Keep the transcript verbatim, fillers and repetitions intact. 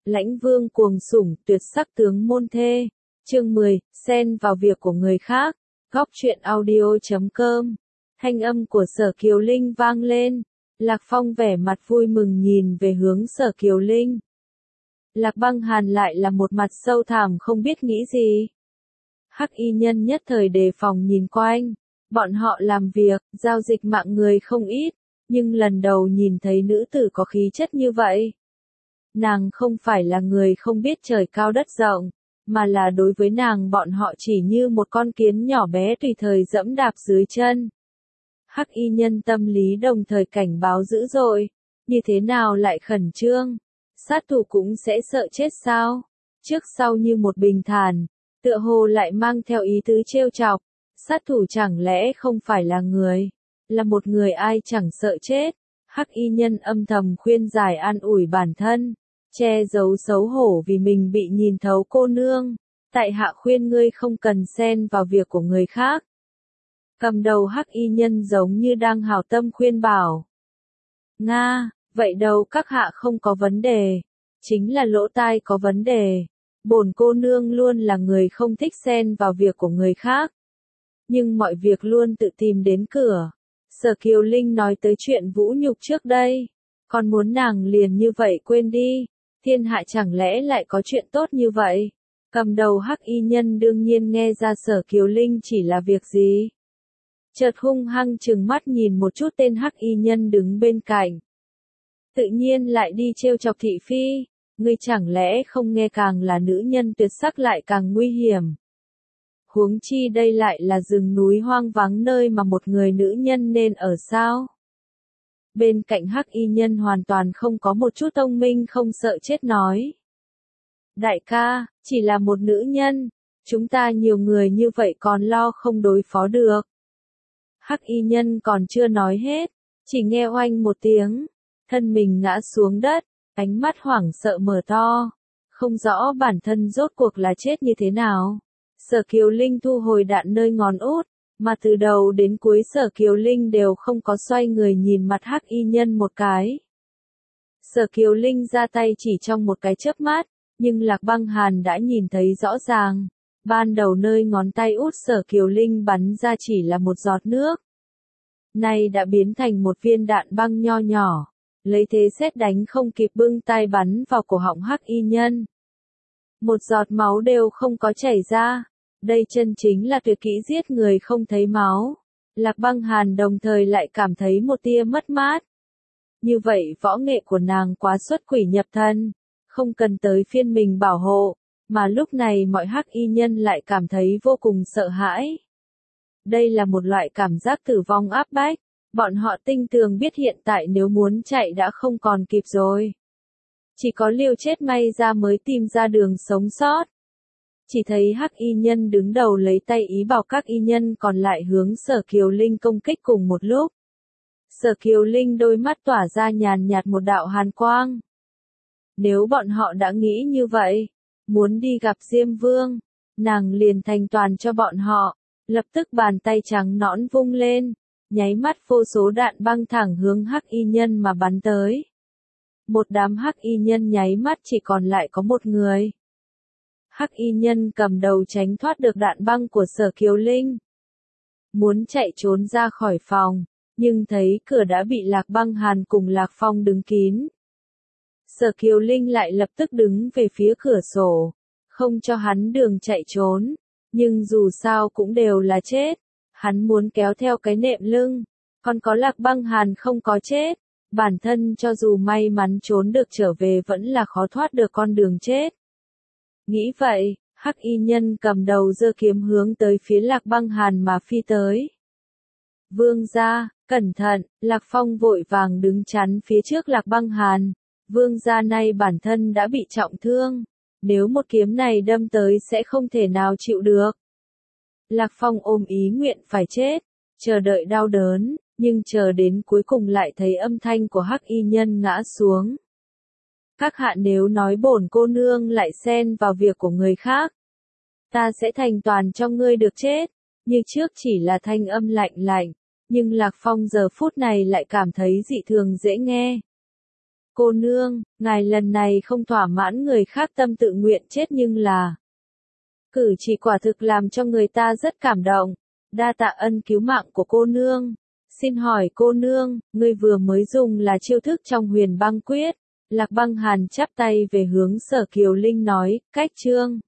Lãnh vương cuồng sủng, tuyệt sắc tướng môn thê. Chương mười, xen vào việc của người khác. Góc truyện audio chấm com. Thanh âm của Sở Kiều Linh vang lên. Lạc Phong vẻ mặt vui mừng nhìn về hướng Sở Kiều Linh. Lạc Băng Hàn lại là một mặt sâu thẳm không biết nghĩ gì. Hắc y nhân nhất thời đề phòng nhìn quanh. Bọn họ làm việc, giao dịch mạng người không ít, nhưng lần đầu nhìn thấy nữ tử có khí chất như vậy. Nàng không phải là người không biết trời cao đất rộng, mà là đối với nàng bọn họ chỉ như một con kiến nhỏ bé tùy thời dẫm đạp dưới chân. Hắc y nhân tâm lý đồng thời cảnh báo dữ dội, như thế nào lại khẩn trương, sát thủ cũng sẽ sợ chết sao, trước sau như một bình thản, tựa hồ lại mang theo ý tứ trêu chọc, sát thủ chẳng lẽ không phải là người, là một người ai chẳng sợ chết. Hắc y nhân âm thầm khuyên giải an ủi bản thân, che giấu xấu hổ vì mình bị nhìn thấu cô nương, tại hạ khuyên ngươi không cần xen vào việc của người khác. Cầm đầu hắc y nhân giống như đang hảo tâm khuyên bảo. Nga, vậy đâu các hạ không có vấn đề, chính là lỗ tai có vấn đề, bổn cô nương luôn là người không thích xen vào việc của người khác. Nhưng mọi việc luôn tự tìm đến cửa. Sở Kiều Linh nói tới chuyện vũ nhục trước đây, còn muốn nàng liền như vậy quên đi, thiên hạ chẳng lẽ lại có chuyện tốt như vậy. Cầm đầu hắc y nhân đương nhiên nghe ra Sở Kiều Linh chỉ là việc gì. Chợt hung hăng trừng mắt nhìn một chút tên hắc y nhân đứng bên cạnh. Tự nhiên lại đi trêu chọc thị phi, ngươi chẳng lẽ không nghe càng là nữ nhân tuyệt sắc lại càng nguy hiểm. Huống chi đây lại là rừng núi hoang vắng nơi mà một người nữ nhân nên ở sao. Bên cạnh hắc y nhân hoàn toàn không có một chút thông minh không sợ chết nói. Đại ca, chỉ là một nữ nhân, chúng ta nhiều người như vậy còn lo không đối phó được. Hắc y nhân còn chưa nói hết, chỉ nghe oanh một tiếng, thân mình ngã xuống đất, ánh mắt hoảng sợ mở to, không rõ bản thân rốt cuộc là chết như thế nào. Sở Kiều Linh thu hồi đạn nơi ngón út, mà từ đầu đến cuối Sở Kiều Linh đều không có xoay người nhìn mặt hắc y nhân một cái. Sở Kiều Linh ra tay chỉ trong một cái chớp mắt, nhưng Lạc Băng Hàn đã nhìn thấy rõ ràng. Ban đầu nơi ngón tay út Sở Kiều Linh bắn ra chỉ là một giọt nước. Nay đã biến thành một viên đạn băng nho nhỏ, lấy thế sét đánh không kịp bưng tay bắn vào cổ họng hắc y nhân. Một giọt máu đều không có chảy ra. Đây chân chính là tuyệt kỹ giết người không thấy máu. Lạc Băng Hàn đồng thời lại cảm thấy một tia mất mát. Như vậy võ nghệ của nàng quá xuất quỷ nhập thân, không cần tới phiên mình bảo hộ, mà lúc này mọi hắc y nhân lại cảm thấy vô cùng sợ hãi. Đây là một loại cảm giác tử vong áp bách, bọn họ tinh tường biết hiện tại nếu muốn chạy đã không còn kịp rồi. Chỉ có liều chết may ra mới tìm ra đường sống sót. Chỉ thấy hắc y nhân đứng đầu lấy tay ý bảo các y nhân còn lại hướng Sở Kiều Linh công kích cùng một lúc. Sở Kiều Linh đôi mắt tỏa ra nhàn nhạt một đạo hàn quang. Nếu bọn họ đã nghĩ như vậy, muốn đi gặp Diêm Vương, nàng liền thành toàn cho bọn họ, lập tức bàn tay trắng nõn vung lên, nháy mắt vô số đạn băng thẳng hướng hắc y nhân mà bắn tới. Một đám hắc y nhân nháy mắt chỉ còn lại có một người. Hắc y nhân cầm đầu tránh thoát được đạn băng của Sở Kiều Linh. Muốn chạy trốn ra khỏi phòng, nhưng thấy cửa đã bị Lạc Băng Hàn cùng Lạc Phong đứng kín. Sở Kiều Linh lại lập tức đứng về phía cửa sổ, không cho hắn đường chạy trốn, nhưng dù sao cũng đều là chết. Hắn muốn kéo theo cái nệm lưng, còn có Lạc Băng Hàn không có chết. Bản thân cho dù may mắn trốn được trở về vẫn là khó thoát được con đường chết. Nghĩ vậy, hắc y nhân cầm đầu giơ kiếm hướng tới phía Lạc Băng Hàn mà phi tới. Vương gia, cẩn thận, Lạc Phong vội vàng đứng chắn phía trước Lạc Băng Hàn. Vương gia này bản thân đã bị trọng thương, nếu một kiếm này đâm tới sẽ không thể nào chịu được. Lạc Phong ôm ý nguyện phải chết, chờ đợi đau đớn, nhưng chờ đến cuối cùng lại thấy âm thanh của hắc y nhân ngã xuống. Các hạ nếu nói bổn cô nương lại xen vào việc của người khác, ta sẽ thành toàn cho ngươi được chết. Như trước chỉ là thanh âm lạnh lạnh, nhưng Lạc Phong giờ phút này lại cảm thấy dị thường dễ nghe. Cô nương, ngài lần này không thỏa mãn người khác tâm tự nguyện chết nhưng là. Cử chỉ quả thực làm cho người ta rất cảm động. Đa tạ ân cứu mạng của cô nương. Xin hỏi cô nương, ngươi vừa mới dùng là chiêu thức trong huyền băng quyết. Lạc Băng Hàn chắp tay về hướng Sở Kiều Linh nói, cách chương.